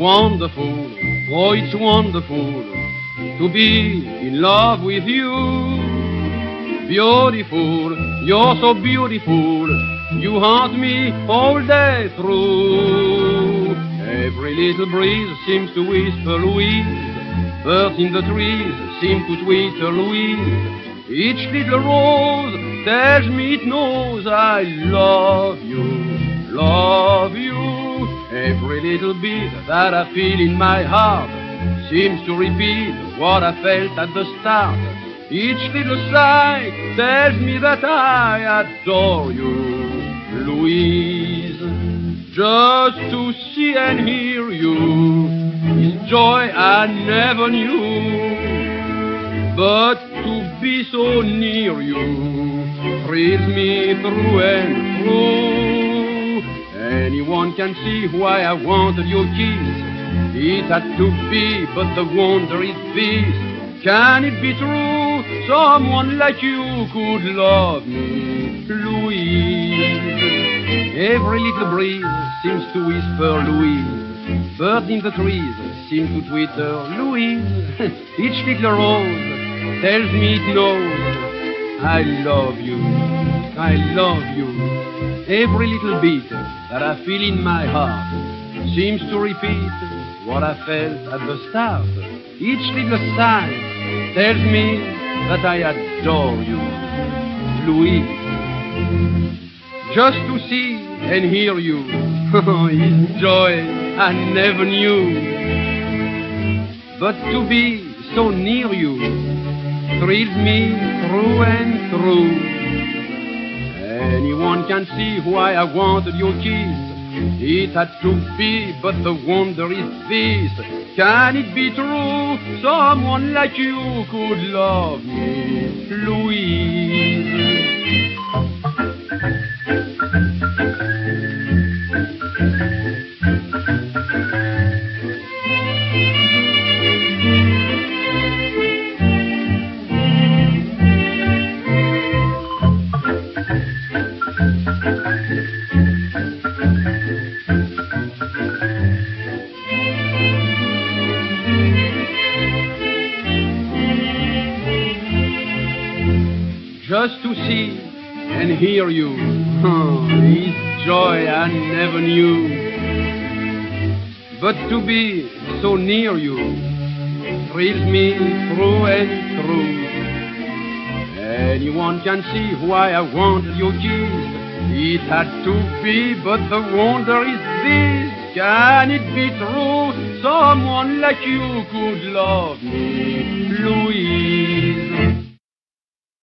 wonderful, oh, it's wonderful to be in love with you. Beautiful, you're so beautiful, you haunt me all day through. Every little breeze seems to whisper Louise, birds in the trees seem to twitter Louise. Each little rose tells me it knows I love you, love you. Every little beat that I feel in my heart seems to repeat what I felt at the start. Each little sigh tells me that I adore you, Louise. Just to see and hear you is joy I never knew. But to be so near you thrills me through and through. Anyone can see why I wanted your kiss. It had to be, but the wonder is this. Can it be true? Someone like you could love me, Louise. Every little breeze seems to whisper Louise. Birds in the trees seem to twitter Louise. Each little rose tells me it knows I love you, I love you. Every little beat that I feel in my heart seems to repeat what I felt at the start. Each little sigh tells me that I adore you, Louise. Just to see and hear you is joy I never knew. But to be so near you thrills me through and through. Anyone can see why I wanted your kiss. It had to be, but the wonder is this. Can it be true? Someone like you could love me, Louise. Just to see and hear you is joy I never knew. But to be so near you thrills me through and through. Anyone can see why I wanted your kiss. It had to be, but the wonder is this. Can it be true? Someone like you could love me,